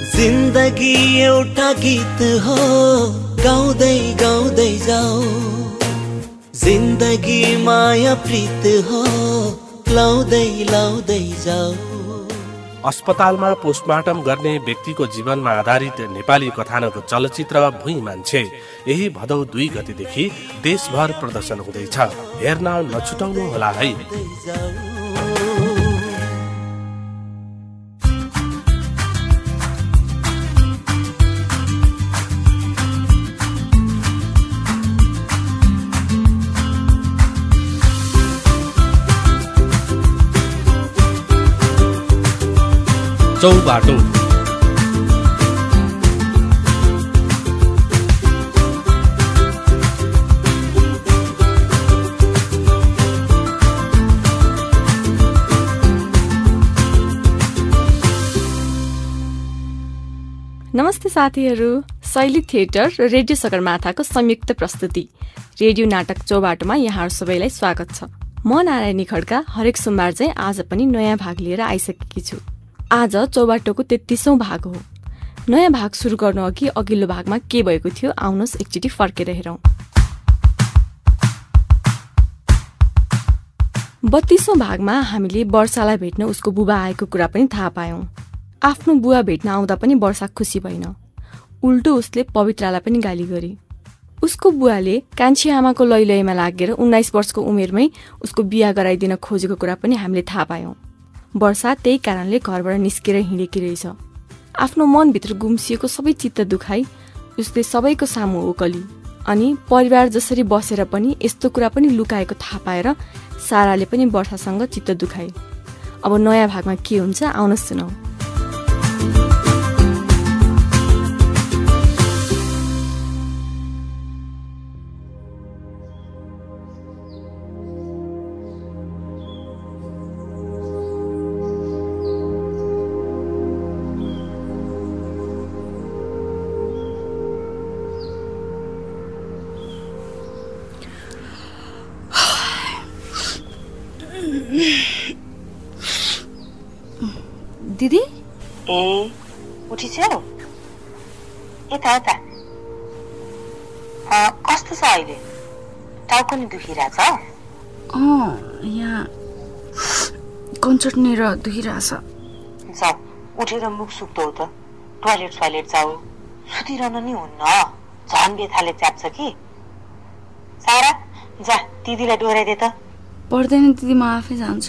जिन्दगी एउटा गीत हो गाउँदै गाउँदै जाऊ जिन्दगी माया प्रीत हो लाउँदै लाउँदै जाऊ। अस्पतालमा पोस्टमार्टम गर्ने व्यक्तिको जीवनमा आधारित नेपाली कथानक चलचित्र भुइँ मान्छे यही भदौ 2 गतेदेखि देशभर प्रदर्शन हुँदैछ। हेर्न नछुटाउनु होला है। चौबाटो नमस्ते साथीहरू, शैली थिएटर र रेडियो सगरमाथाको संयुक्त प्रस्तुति रेडियो नाटक चौबाटोमा यहाँहरू सबैलाई स्वागत छ। म नारायणी खड्का हरेक सोमबार चाहिँ आज पनि नयाँ भाग लिएर आइसकेकी छु। आज चौबाटोको 33औं भाग हो। नयाँ भाग सुरु गर्नु अघि अघिल्लो भागमा के भएको थियो आउनुहोस् एकचोटि फर्केर हेरौँ। 32औं भागमा हामीले वर्षालाई भेट्न उसको बुबा आएको कुरा पनि थाहा पायौं। आफ्नो बुवा भेट्न आउँदा पनि वर्षा खुसी भएन, उल्टो उसले पवित्रालाई पनि गाली गरे। उसको बुवाले कान्छी आमाको लैलैमा लागेर 19 वर्षको उमेरमै उसको बिहा गराइदिन खोजेको कुरा पनि हामीले थाहा पायौं। वर्षा त्यही कारणले घरबाट निस्केर हिँडेकी रहेछ। आफ्नो मनभित्र गुम्सिएको सबै चित्त दुखाई उसले सबैको सामु ओकली। अनि परिवार जसरी बसेर पनि यस्तो कुरा पनि लुकाएको थाहा पाएर साराले पनि वर्षासँग चित्त दुखाए। अब नयाँ भागमा के हुन्छ आउनुहोस् सुनौ। दिदी ए उठिछौ? यता यता कस्तो छ अहिले? टाउको नि दुखिरहेछ? यहाँ कन्चर्टनेर दुखिरहेछ। जाऊ उठेर मुख सुक्दो हो त, टोयलेट जाऊ। सुतिरहन नि हुन्न, झन् बेथाले च्याप्छ कि। सारा जा दिदीलाई डोराइदे त। पर्दैन दिदी, म आफै जान्छु।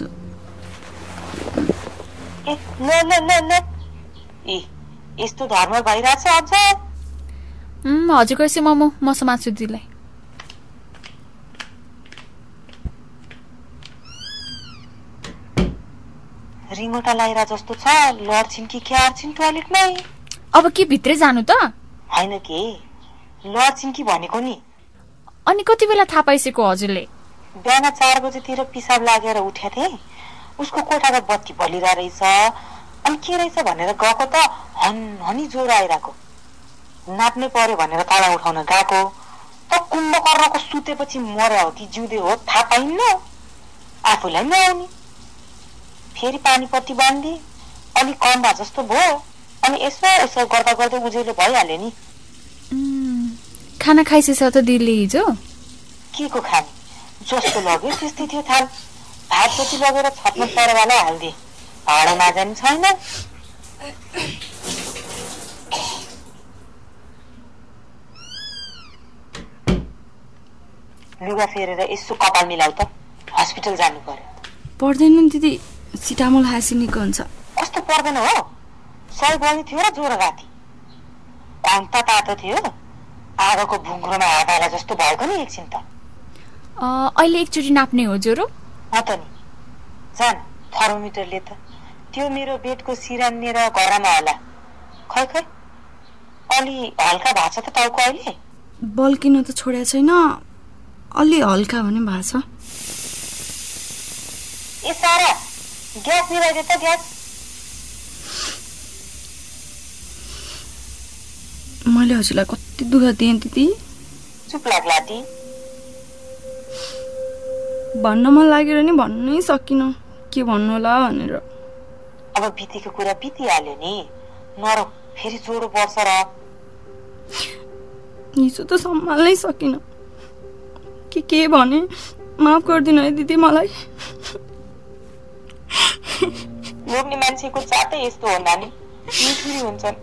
ए ल ल ल ल ए यस्तो धर्म भइरहेछ अझ? हजुरको यसै मोमो म समात्छु दिदीलाई। रिङोटा लाइरा जस्तो छ, लड्छिन् कि क्यार्छिन् टोयलेटमै? अब के भित्रै जानु त? हैन के लड्छिन् कि भनेको नि। अनि कति बेला थाहा पाइसक्यो हजुरले? बिहान 4 बजेतिर पिसाब लागेर उठ्या थिए। उसको कोठाको बत्ती बलिरहेको रहेछ। अनि के रहेछ भनेर गएको त हनी ज्वरो आइरहेको। नाप्नै पर्यो भनेर ताला उठाउन गएको त कुम्भकर्णको सुतेपछि मर्या हो कि जिउँदै हो थाहा पाइन्न। आफूलाई नआउने फेरि पानीपट्टि बाँधी अलि कम्बा जस्तो भयो। अनि यसो गर्दा गर्दै उजेलो भइहाल्यो नि। खाना खाइसेछ त दिदीले हिजो? के को खाने? जस्तो लग्यो त्यस्तै थियो थाल। भात जति लगेर छतमा परेवाला हाल्दिए, भाडा नजाने छैन। लुगा फेरेर यसो कपाल मिलाउ त, हस्पिटल जानु पर्यो। पर्दैन दिदी, सिटामोल खाएपछि निको हुन्छ। कस्तो पर्दैन हो? 100 बढी थियो र ज्वरो राति। अन्त तातो थियो, आगोको भुङ्ग्रोमा हात हाले जस्तो भएको नि एकछिन त। अहिले एकचोटि नाप्ने हो ज्वरो? त नि जान थर्मोमिटरले त त्यो मेरो बेडको सिरानिएर घरमा होला। खै अलि हल्का भएको छ त टाउको अहिले? बल्किन त छोडेको छैन, अलि हल्का भने भएको छ। ए सारा ग्यास मिलाइदे त। ग्यास मैले हजुरलाई कति दुःख दिएँ दिदी। चुप लाग्ला ती। भन्न मन लागेर नि भन्नै सकिनँ के भन्नु होला भनेर। अब बितेको कुरा बितिहाल्यो नि, नरो फेरि जोडो बढ्छ र। हिजो त सम्हाल्नै सकिनँ के भने माफ गरिदिनु है दिदी मलाई। लोग्ने मान्छेको जातै यस्तो हो नानी, मिठुरी हुन्छन्।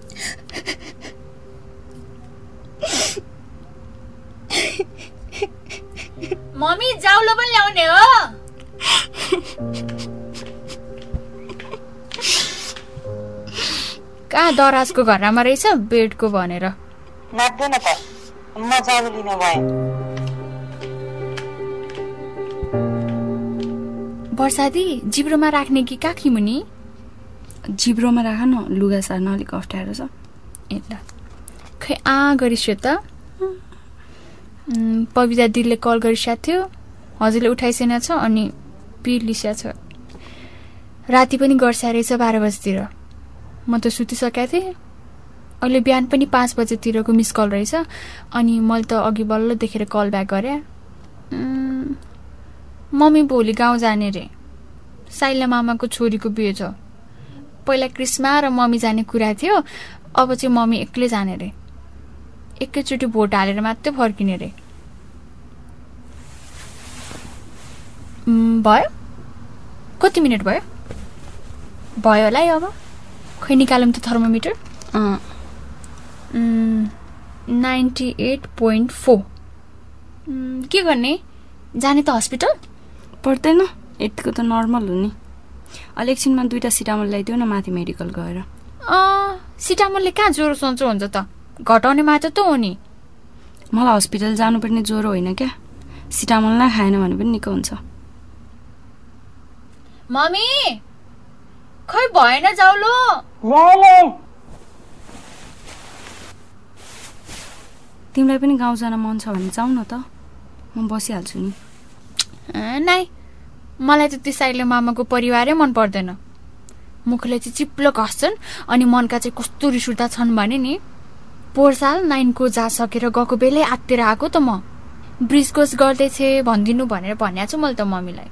मम्मी जाउलो पनि ल्याउने हो? कहाँ दराजको घरमा रहेछ बेडको भनेर नाच्दैन त, म जाउलो लिन गएँ। वर्षादी जिब्रोमा राख्ने कि काखी मुनि? जिब्रोमा राख न, लुगा सार्न अलिक अप्ठ्यारो छ। ए ल खै गरिस्यो त। पविता दिदीले कल गरिसकेको थियो, हजुरले उठाइसेन छ अनि पिर लिस्या छ। राति पनि गर्स्या रहेछ 12 बजीतिर। म त सुतिसकेको थिएँ। अहिले बिहान पनि 5 बजेतिरको मिस कल रहेछ अनि मैले त अघि बल्ल देखेर कल ब्याक गरेँ। मम्मी भोलि गाउँ जाने रे, साइला मामाको छोरीको बिहे छ। पहिला क्रिस्मा र मम्मी जाने कुरा थियो, अब चाहिँ मम्मी एक्लै जाने रे। एकैचोटि भोट हालेर मात्रै फर्किने रे। भयो? कति मिनट भयो? भयो होला है अब। खै निकालौँ त थर्मोमिटर। 98.4। के गर्ने? जाने त हस्पिटल? पर्दैन, यतिको त नर्मल हो नि। अलि एकछिनमा 2टा सिटामोल ल्याइदिउ न माथि मेडिकल गएर। सिटामोलले कहाँ ज्वरो सन्चो हुन्छ त? घटाउने मात्र त हो नि। मलाई हस्पिटल जानुपर्ने ज्वरो होइन क्या, सिटामोल नै खाएन भने पनि निको हुन्छ। मम्मी खै भएन जाउलो। तिमीलाई पनि गाउँ जान मन छ भने जाऊ न त, म बसिहाल्छु नि। नाइ, मलाई त त्यो साइले मामाको परिवारै मन पर्दैन। मुखले चाहिँ चिप्लो घस्छन् अनि मनका चाहिँ कस्तो रिस उठ्दा छन् भने नि। पोहोर साल 9 को जा सकेर गएको बेलै आत्तिर आएको त म। ब्रिजकोस गर्दैछे भनिदिनु भनेर भन्या छु मैले त मम्मीलाई।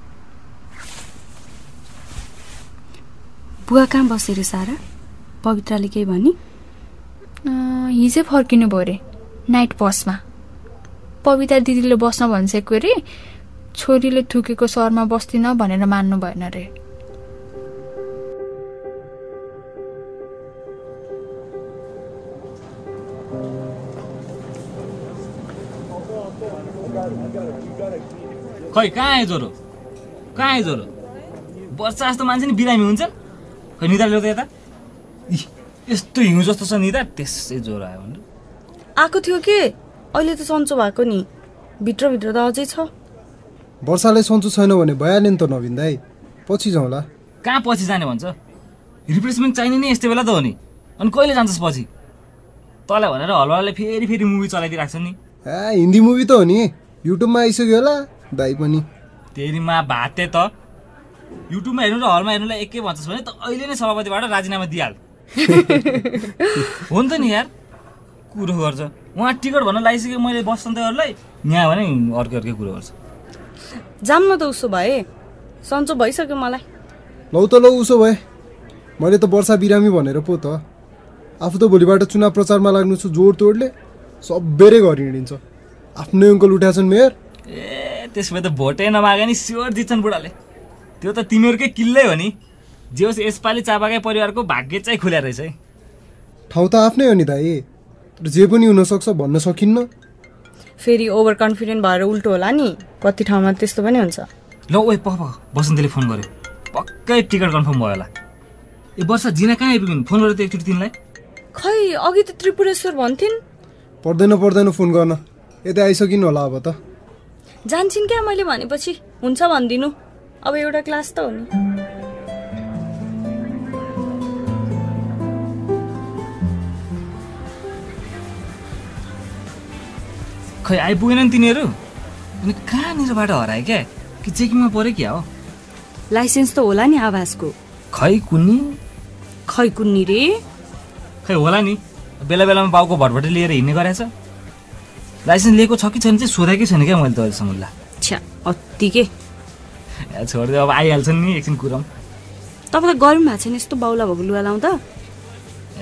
बुवा कहाँ बसेर सारा? पवित्राले केही भनी? हिजै फर्किनु भयो रे नाइट बसमा। पविता दिदीले बस्न भनिसकेको रे, छोरीले थुकेको सहरमा बस्दिन भनेर मान्नु भएन रे। खै कहाँ आयो ज्वरो? कहाँ आयो ज्वरो? वर्षा जस्तो मान्छे नि बिरामी हुन्छ। खै निदा ल्याउ त यता। यस्तो हिउँ जस्तो छ निदा, त्यसै ज्वरो आयो भने आएको थियो कि अहिले त सन्चो भएको नि, भित्रभित्र त अझै छ। वर्षाले सन्चो छैन भने भइहाल्यो नि त नवीन दाइ, पछि जाउँला। कहाँ पछि जाने भन्छ? रिप्लेसमेन्ट चाहिने नि यस्तै बेला त हो नि। अनि कहिले जान्छस् पछि? तँलाई भनेर हलवालाले फेरि मुभी चलाइदिइराख्छ नि। हिन्दी मुभी त हो नि, युट्युबमा आइसक्यो होला दाइ पनि। तेरीमा भाते त युट्युबमा हेर्नु र हलमा हेर्नुलाई एकै भन्छस् भने त अहिले नै सभापतिबाट राजीनामा दिइहाल। हो नि त नि यार, कुरो गर्छ। उहाँ टिकट भन्न लागिसक्यो मैले बसन्तहरूलाई, यहाँ भने अर्कै कुरो गर्छ। जाम न त उसो भए, सन्चो भइसक्यो मलाई। लौ त लौ उसो भए, मैले त वर्षा बिरामी भनेर पो त। आफू त भोलिबाट चुनाव प्रचारमा लाग्नु छु जोड तोडले, सबेरै घर हिँडिन्छ। आफ्नै अङ्कल उठाएछन् मेयर। त्यसो भए त भोटै नमागे नि स्योर जित्छन् बुढाले। त्यो त तिमीहरूकै किल्लै हो नि। जे होस् यसपालि चापाकै परिवारको भाग्य चाहिँ खुल्या रहेछ है। ठाउँ त आफ्नै हो नि दाइ, तर जे पनि हुनसक्छ भन्न सकिन्न। फेरि ओभर कन्फिडेन्ट भएर उल्टो होला नि, कति ठाउँमा त्यस्तो पनि हुन्छ। ल ओए बसन्तले फोन गर्यो, पक्कै टिकट कन्फर्म भयो होला। ए वर्षा जिना कहाँ आइपुग्नु? फोन गरेर त एकचोटि तिमीलाई। खै अघि त त्रिपुरेश्वर भन्थिन्। पर्दैन फोन गर्न, यतै आइसकिनु होला अब त। जान्छन् क्या मैले भनेपछि हुन्छ भनिदिनु, अब एउटा क्लास त हो नि। खै आइपुगेनन् तिनीहरू? अनि कहाँनिरबाट हरायो क्या? कि चेकिङमा पऱ्यो क्या हो? लाइसेन्स त होला नि आवासको। खै कुन्नी रे? खै होला नि, बेला बेलामा बाउको भटभटे लिएर हिँड्ने गरेछ। लाइसेन्स लिएको छ कि छैन चाहिँ सोधेकै छैन क्या मैले त अहिलेसम्म। ला छ्या अत्तिकै छोडिदियो, अब आइहाल्छन् नि एकछिन कुरम। तपाईँलाई गरौँ भएको छैन यस्तो बाउला भएको लुगा लाउँदा?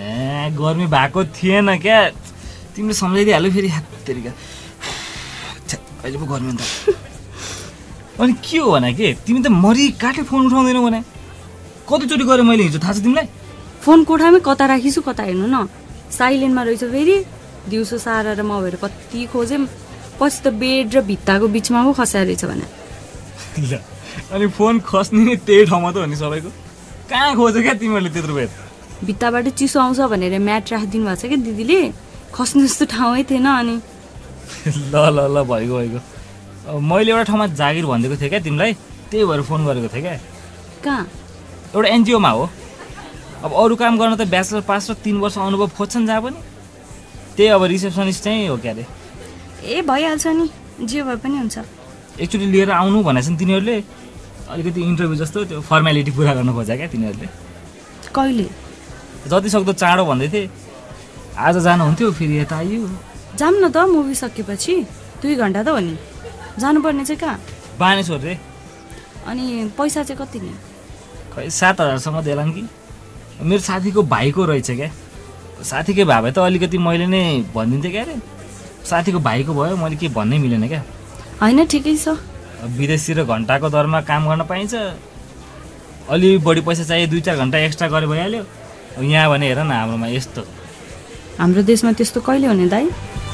यहाँ गर्मी भएको थिएन क्या तिमीले सम्झाइदिइहाल्यो फेरि तेरिका अहिले पो गर्मी त अनि के हो भने के तिमी त मरि काटे फोन उठाउँदैनौ भने कतिचोटि गरेँ मैले हिजो थाहा छ तिमीलाई फोन कोठामै कता राखिछु कता हेर्नु न साइलेन्टमा रहेछ फेरि दिउँसो सारा र म भएर कति खोजेँ पछि त बेड र भित्ताको बिचमा पो खसाएर रहेछ भने अनि फोन खस्ने नि त्यही ठाउँमा त हो नि सबैको कहाँ खोज्यो क्या तिमीहरूले त्यत्रो बेर भित्ताबाट चिसो आउँछ भनेर म्याट राखिदिनु भएको छ क्या दिदीले खस्नु जस्तो ठाउँै थिएन अनि ल ल ल भइगयो मैले एउटा ठाउँमा जागिर भनिदिएको थिएँ क्या तिमीलाई त्यही भएर फोन गरेको थिएँ क्या कहाँ एउटा एनजिओमा हो अब अरू काम गर्न त ब्याचलर पास र 3 वर्ष अनुभव खोज्छन् जहाँ पनि त्यही अब रिसेप्सनिस्ट चाहिँ हो क्या अरे ए भइहाल्छ नि जे भए पनि हुन्छ एकचोटि लिएर आउनु भनेछन् तिनीहरूले अलिकति इन्टरभ्यू जस्तो त्यो फर्मालिटी पुरा गर्न खोजा क्या तिनीहरूले कहिले जति सक्दो चाँडो भन्दै थिए आज जानुहुन्थ्यो फेरि यता आइयो जाम न त मुभी सकेपछि 2 घन्टा त हो नि जानुपर्ने चाहिँ कहाँ बानेश्वर रे अनि पैसा चाहिँ कति नि खै 7,000 देलान् कि मेरो साथीको भाइको रहेछ क्या साथीकै भए त अलिकति मैले नै भनिदिन्थेँ क्या अरे साथीको भाइको भयो मैले के भन्नै मिलेन क्या होइन ठिकै छ विदेशी र घन्टाको दरमा काम गर्न पाइन्छ अलि बढी पैसा चाहिए 2-4 घन्टा एक्स्ट्रा गरे भइहाल्यो यहाँ भने हेर न हाम्रोमा यस्तो हाम्रो देशमा त्यस्तो कहिले हुने दाइ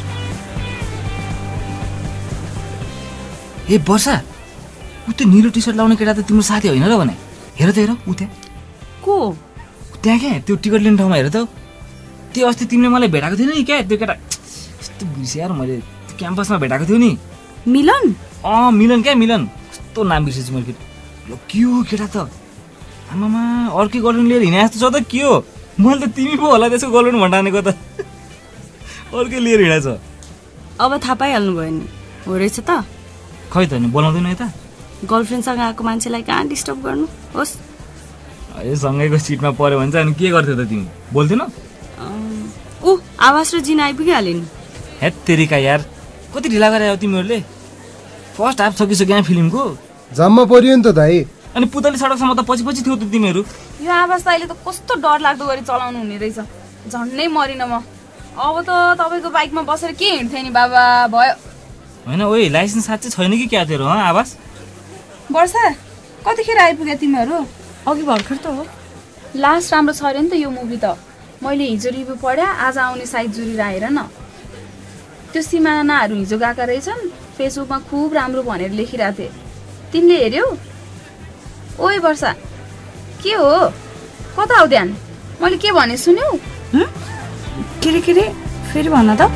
ए वर्षा उ त्यो निलो टी सर्ट लाउने केटा त तिम्रो साथी होइन र भने हेर त हेर उ त्यहाँ को त्यहाँ क्या त्यो टिकट लिने ठाउँमा हेर त त्यो अस्ति तिमीले मलाई भेटाएको थिएन नि क्या त्यो केटा यस्तो बिर्सियार मैले क्याम्पसमा भेटाएको थियो नि मिलन मिलन क्या मिलन कस्तो नाम बिर्सेछु मैले के हो केटा त आमामा अर्कै गर्लफ्रेन्ड लिएर हिँडे जस्तो छ त के हो मैले त तिमी पो होला त्यसको गर्लफ्रेन्ड भन्टानेको त अर्कै लिएर हिँडेछ अब थाहा पाइहाल्नु भयो नि हो रहेछ त खै त नि बोलाउँदैन यता गर्लफ्रेन्डसँग आएको मान्छेलाई कहाँ डिस्टर्ब गर्नु होस् ए सँगैको सिटमा पऱ्यो भने चाहिँ अनि के गर्थ्यौ त तिमी बोल्थेनौ आवाज र जिन आइपुगिहाल्यो नि हेत तेरिका यार कति ढिला गरे तिमीहरूले फर्स्ट हाफ सकिसक्यो यहाँ फिल्मको जाममा परियो नि त दाइ अनि पुतली सडकसम्म त पछि थियो त तिमीहरू यो आवाज त अहिले त कस्तो डर लाग्दो गरी चलाउनु हुने रहेछ झन्नै मरिन म अब त तपाईँको बाइकमा बसेर के हिँड्थेँ नि बाबा भयो होइन ओइ लाइसेन्स साँच्चै छैन कि क्या तेरो आवाज वर्षा कतिखेर आइपुग्यो तिमीहरू अघि भर्खर त हो लास्ट राम्रो छ अरे नि त यो मुभी त मैले हिजो रिभ्यू पढ्या आज आउने साइड जुरी आएर न त्यो सिमानाहरू हिजो गएका रहेछन् फेसबुकमा खुब राम्रो भनेर लेखिरहेको थिएँ तिमीले हेऱ्यौ ओइ वर्षा के हो कता हो ध्यान मैले के भने सुन्यौ के रे फेरि भन त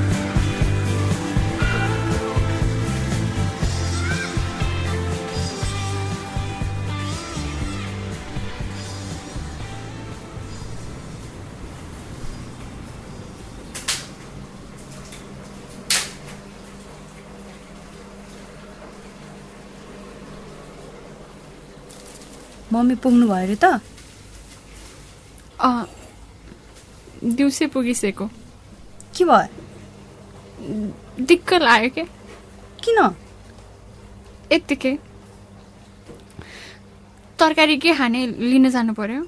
मम्मी पुग्नु भयो अरे त दिउँसै पुगिसकेको के भयो दिक्क लाग्यो के किन यत्तिकै तरकारी के खाने लिन जानु पर्यो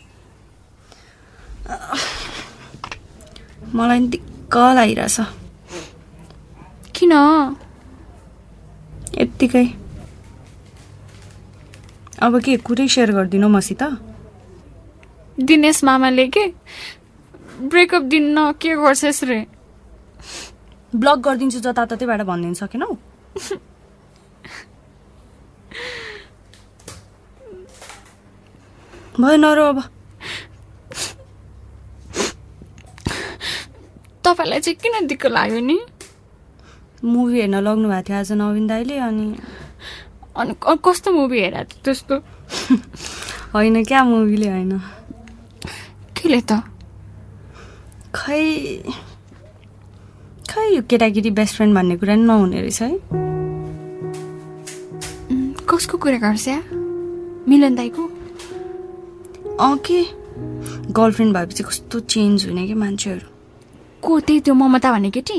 मलाई दिक्क लागिरहेछ किन यत्तिकै अब के कुरै सेयर गरिदिनु मसित दिनेश मामाले के ब्रेकअप दिन्न के गर्छस् रे ब्लक गरिदिन्छु जताततैबाट भनिदिनु सकेनौ भयो नरो अब तपाईँलाई चाहिँ किन दिक्क लाग्यो नि मुभी हेर्न लग्नु भएको थियो आज नवीन दाइले अनि कस्तो मुभी हेर त्यस्तो होइन क्या मुभीले होइन केले त खै यो केटाकेटी बेस्ट फ्रेन्ड भन्ने कुरा नि नहुने रहेछ है कसको कुरा गर्छ मिलन दाइको के गर्लफ्रेन्ड भएपछि कस्तो चेन्ज हुने कि मान्छेहरू को त्यही त्यो ममता भन्ने केटी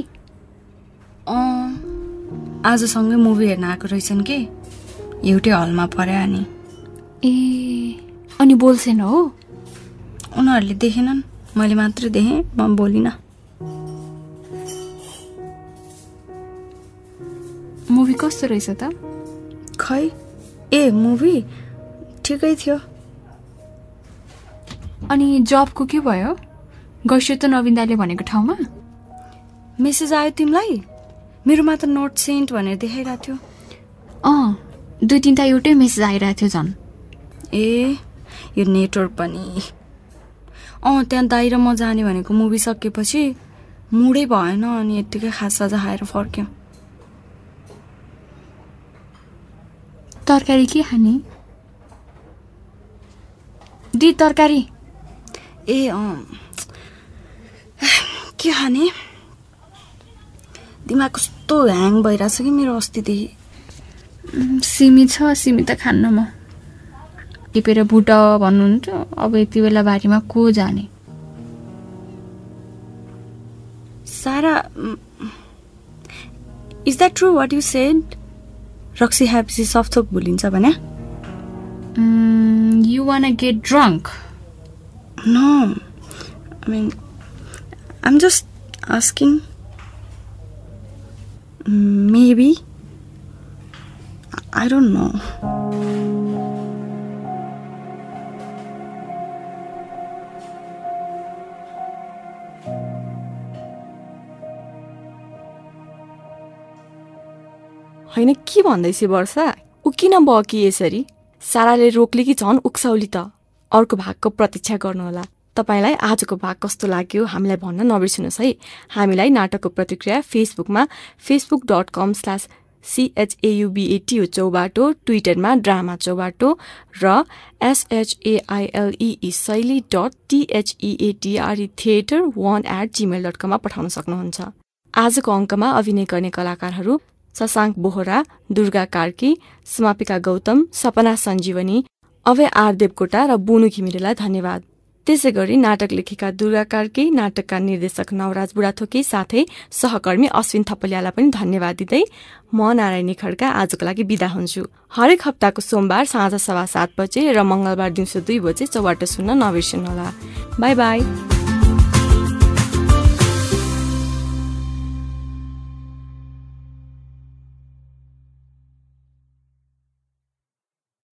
आजसँगै मुभी हेर्न आएको रहेछन् कि एउटै हलमा पर्या अनि ए अनि बोल्छेन हो उनीहरूले देखेनन् मैले मात्र देखेँ, म बोलिनँ। मुभी कस्तो रहेछ त? खै, ए मुभी ठिकै थियो। अनि जबको के भयो? गइसो त नवीन दाले भनेको ठाउँमा? मेसेज आयो तिमीलाई? मेरोमा त नोट सेन्ट भनेर देखाइरहेको थियो। 2-3 एउटै मेसेज आइरहेको थियो झन्। ए यो नेटवर्क पनि। त्यहाँ दाइ र म जाने भनेको मुभी सकेपछि मुडै भएन, अनि यत्तिकै खाजा खाएर फर्क्यौँ। तरकारी के खाने? दी तरकारी। ए के खाने? दिमाग कस्तो ह्याङ भइरहेछ कि मेरो अस्तिदेखि। सिमी छ, सिमी त खान्न म। टिपेर बुट भन्नुहुन्छ, अब यति बेला बारीमा को जाने? Sara, is that true what you said? रक्सी खाएपछि सफथोक भुलिन्छ भने? You wanna get drunk? No, I mean, I'm just asking. Maybe. I don't know. होइन, के भन्दैछ वर्षा? ऊ किन बकी यसरी? साराले रोक्ले कि झन् उक्साउली त। अर्को भागको प्रतीक्षा गर्नुहोला। तपाईलाई आजको भाग कस्तो लाग्यो हामीलाई भन्न नबिर्सिनुहोस् है। हामीलाई नाटकको प्रतिक्रिया फेसबुकमा facebook.com/CHAUBATO चौबाटो, ट्विटरमा ड्रामा चौबाटो र shaili.theatre1@gmail.com मा पठाउन सक्नुहुन्छ। आजको अङ्कमा अभिनय गर्ने कलाकारहरू शशाङ्क बोहरा, दुर्गा कार्की, समापिका गौतम, सपना सञ्जीवनी, अभय आर देवकोटा र बुनु घिमिरेलाई धन्यवाद। त्यसै गरी नाटक लेखेका दुर्गा कार्की, नाटकका निर्देशक नवराज बुढाथोकी साथै सहकर्मी अश्विन थपलियालाई पनि धन्यवाद दिँदै म नारायणी खड्का आजको लागि बिदा हुन्छु। हरेक हप्ताको सोमबार साँझ 7:15 बजे र मंगलबार दिउँसो 2 बजे चौबाटो सुन्न नबिर्सनुहोला। By by.